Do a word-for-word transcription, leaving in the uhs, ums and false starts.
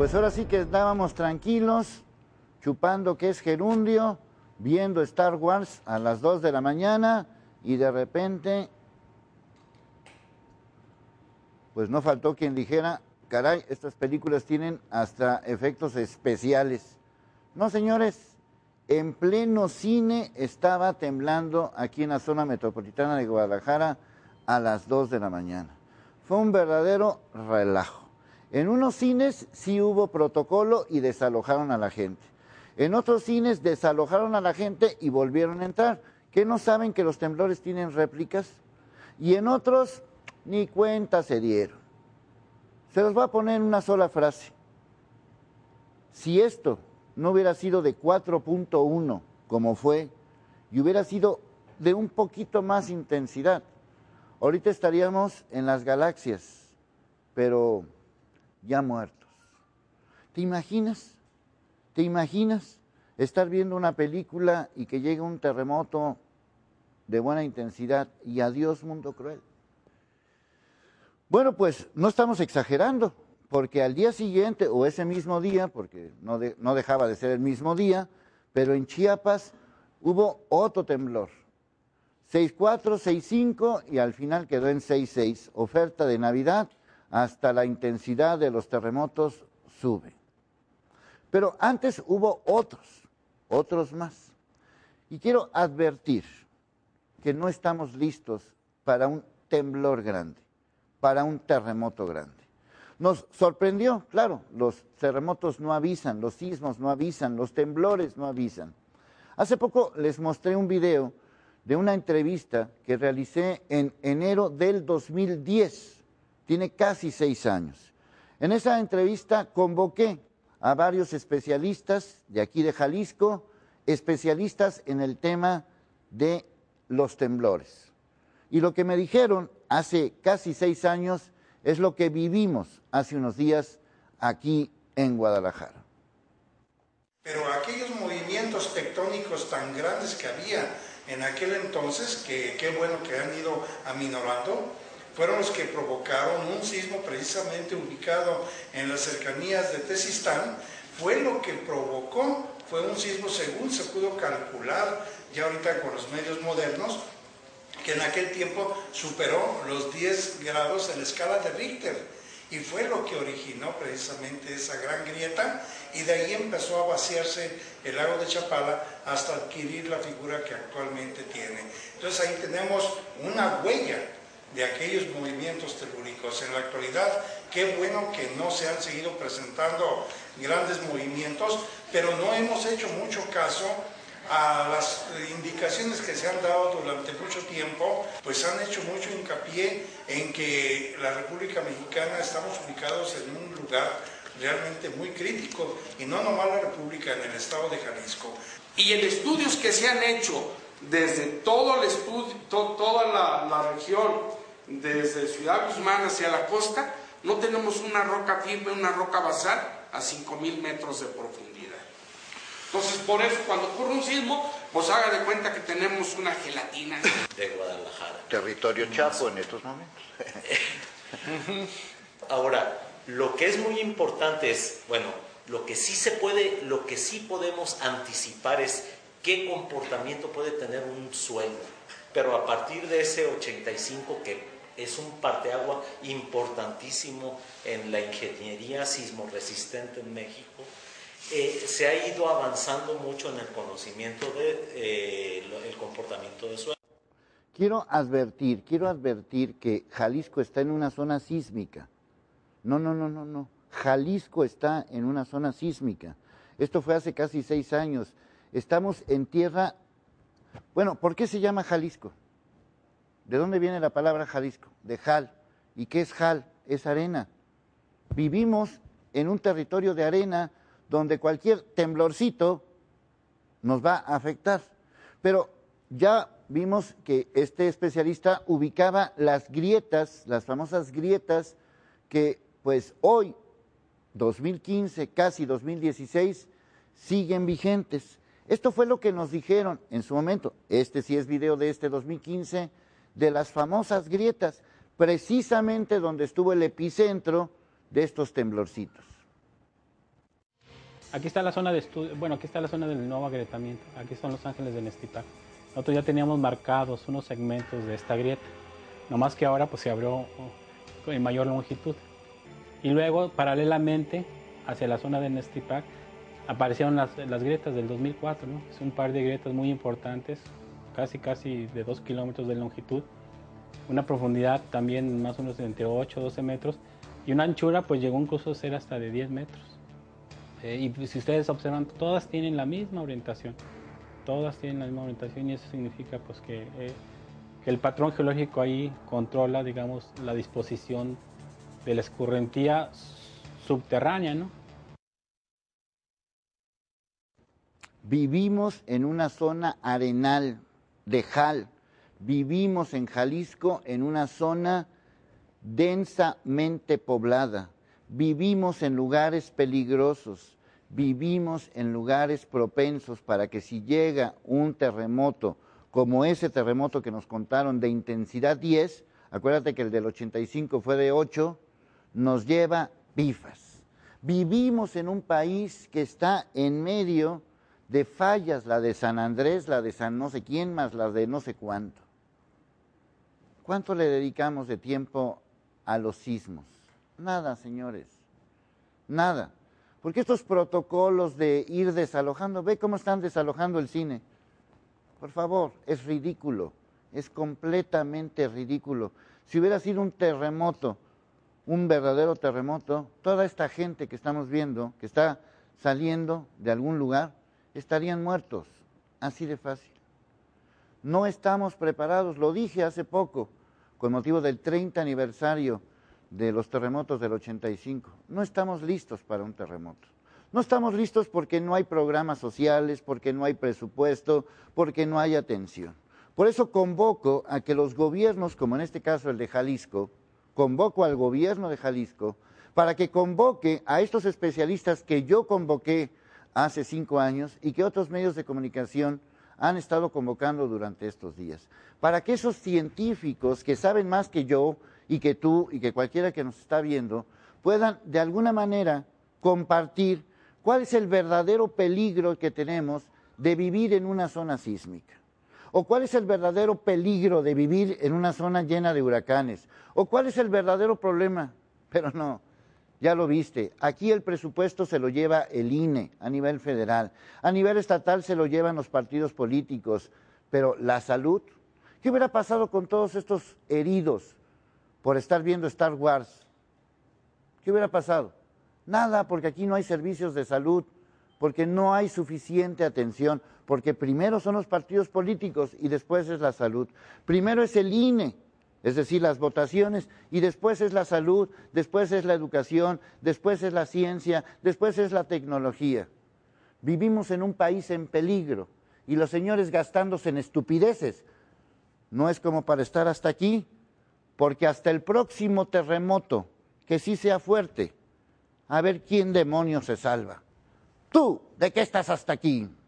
Pues ahora sí que estábamos tranquilos, chupando que es gerundio, viendo Star Wars a las dos de la mañana y de repente, pues no faltó quien dijera, caray, estas películas tienen hasta efectos especiales. No, señores, en pleno cine estaba temblando aquí en la zona metropolitana de Guadalajara a las dos de la mañana. Fue un verdadero relajo. En unos cines sí hubo protocolo y desalojaron a la gente. En otros cines desalojaron a la gente y volvieron a entrar. ¿Qué no saben que los temblores tienen réplicas? Y en otros ni cuenta se dieron. Se los voy a poner en una sola frase. Si esto no hubiera sido de cuatro punto uno como fue y hubiera sido de un poquito más intensidad, ahorita estaríamos en las galaxias, pero ya muertos. ¿Te imaginas? ¿Te imaginas estar viendo una película y que llegue un terremoto de buena intensidad y adiós mundo cruel? Bueno, pues no estamos exagerando, porque al día siguiente, o ese mismo día, porque no, de, no dejaba de ser el mismo día, pero en Chiapas hubo otro temblor. seis cuatro, seis cinco y al final quedó en seis seis. Oferta de Navidad, hasta la intensidad de los terremotos sube. Pero antes hubo otros, otros más. Y quiero advertir que no estamos listos para un temblor grande, para un terremoto grande. Nos sorprendió, claro, los terremotos no avisan, los sismos no avisan, los temblores no avisan. Hace poco les mostré un video de una entrevista que realicé en enero del dos mil diez, tiene casi seis años. En esa entrevista convoqué a varios especialistas de aquí de Jalisco, especialistas en el tema de los temblores. Y lo que me dijeron hace casi seis años es lo que vivimos hace unos días aquí en Guadalajara. Pero aquellos movimientos tectónicos tan grandes que había en aquel entonces, que qué bueno que han ido aminorando, fueron los que provocaron un sismo precisamente ubicado en las cercanías de Tezistán. Fue lo que provocó, fue un sismo según se pudo calcular ya ahorita con los medios modernos, que en aquel tiempo superó los diez grados en la escala de Richter. Y fue lo que originó precisamente esa gran grieta, y de ahí empezó a vaciarse el lago de Chapala hasta adquirir la figura que actualmente tiene. Entonces ahí tenemos una huella de aquellos movimientos telúricos. En la actualidad, qué bueno que no se han seguido presentando grandes movimientos, pero no hemos hecho mucho caso a las indicaciones que se han dado durante mucho tiempo, pues han hecho mucho hincapié en que la República Mexicana estamos ubicados en un lugar realmente muy crítico, y no nomás la República, en el estado de Jalisco. Y en estudios que se han hecho desde todo el estudio, to, toda la, la región, desde Ciudad Guzmán hacia la costa, no tenemos una roca firme, una roca basal a cinco mil metros de profundidad. Entonces, por eso, cuando ocurre un sismo, pues haga de cuenta que tenemos una gelatina de Guadalajara. Territorio chapo en estos momentos. Ahora, lo que es muy importante es, bueno, lo que sí se puede, lo que sí podemos anticipar es qué comportamiento puede tener un suelo. Pero a partir de ese ochenta y cinco, que es un parteagua importantísimo en la ingeniería sismoresistente en México, Eh, se ha ido avanzando mucho en el conocimiento del de, eh, el comportamiento de suelo. Quiero advertir, quiero advertir que Jalisco está en una zona sísmica. No, no, no, no, no. Jalisco está en una zona sísmica. Esto fue hace casi seis años. Estamos en tierra... Bueno, ¿por qué se llama Jalisco? ¿De dónde viene la palabra Jalisco? De jal. ¿Y qué es jal? Es arena. Vivimos en un territorio de arena donde cualquier temblorcito nos va a afectar. Pero ya vimos que este especialista ubicaba las grietas, las famosas grietas, que pues hoy, dos mil quince, casi dos mil dieciséis, siguen vigentes. Esto fue lo que nos dijeron en su momento, este sí es video de este dos mil quince, de las famosas grietas, precisamente donde estuvo el epicentro de estos temblorcitos. Aquí está la zona de estudio, bueno, aquí está la zona del nuevo agrietamiento. Aquí son los Ángeles de Nestipac. Nosotros ya teníamos marcados unos segmentos de esta grieta, nomás que ahora pues se abrió en mayor longitud. Y luego, paralelamente, hacia la zona de Nestipac, aparecieron las, las grietas del dos mil cuatro, ¿no? Es un par de grietas muy importantes, casi casi de dos kilómetros de longitud, una profundidad también más o menos entre ocho o doce metros, y una anchura pues llegó incluso a ser hasta de diez metros. Eh, y si ustedes observan, todas tienen la misma orientación, todas tienen la misma orientación, y eso significa pues que, eh, que el patrón geológico ahí controla, digamos, la disposición de la escurrentía subterránea, ¿no? Vivimos en una zona arenal de Jal, vivimos en Jalisco en una zona densamente poblada, vivimos en lugares peligrosos, vivimos en lugares propensos para que si llega un terremoto, como ese terremoto que nos contaron de intensidad diez, acuérdate que el del ochenta y cinco fue de ocho, nos lleva pifas. Vivimos en un país que está en medio de fallas, la de San Andrés, la de San no sé quién, más la de no sé cuánto. ¿Cuánto le dedicamos de tiempo a los sismos? Nada, señores, nada. Porque estos protocolos de ir desalojando, ve cómo están desalojando el cine. Por favor, es ridículo, es completamente ridículo. Si hubiera sido un terremoto, un verdadero terremoto, toda esta gente que estamos viendo, que está saliendo de algún lugar, estarían muertos, así de fácil. No estamos preparados, lo dije hace poco, con motivo del treinta aniversario de los terremotos del ochenta y cinco. No estamos listos para un terremoto. No estamos listos porque no hay programas sociales, porque no hay presupuesto, porque no hay atención. Por eso convoco a que los gobiernos, como en este caso el de Jalisco, convoco al gobierno de Jalisco para que convoque a estos especialistas que yo convoqué hace cinco años y que otros medios de comunicación han estado convocando durante estos días, para que esos científicos que saben más que yo y que tú y que cualquiera que nos está viendo puedan de alguna manera compartir cuál es el verdadero peligro que tenemos de vivir en una zona sísmica, o cuál es el verdadero peligro de vivir en una zona llena de huracanes, o cuál es el verdadero problema. Pero no, ya lo viste, aquí el presupuesto se lo lleva el I N E a nivel federal, a nivel estatal se lo llevan los partidos políticos, pero la salud, ¿qué hubiera pasado con todos estos heridos por estar viendo Star Wars? ¿Qué hubiera pasado? Nada, porque aquí no hay servicios de salud, porque no hay suficiente atención, porque primero son los partidos políticos y después es la salud. Primero es el I N E, es decir, las votaciones, y después es la salud, después es la educación, después es la ciencia, después es la tecnología. Vivimos en un país en peligro y los señores gastándose en estupideces. No es como para estar hasta aquí, porque hasta el próximo terremoto, que sí sea fuerte, a ver quién demonios se salva. ¿Tú de qué estás hasta aquí?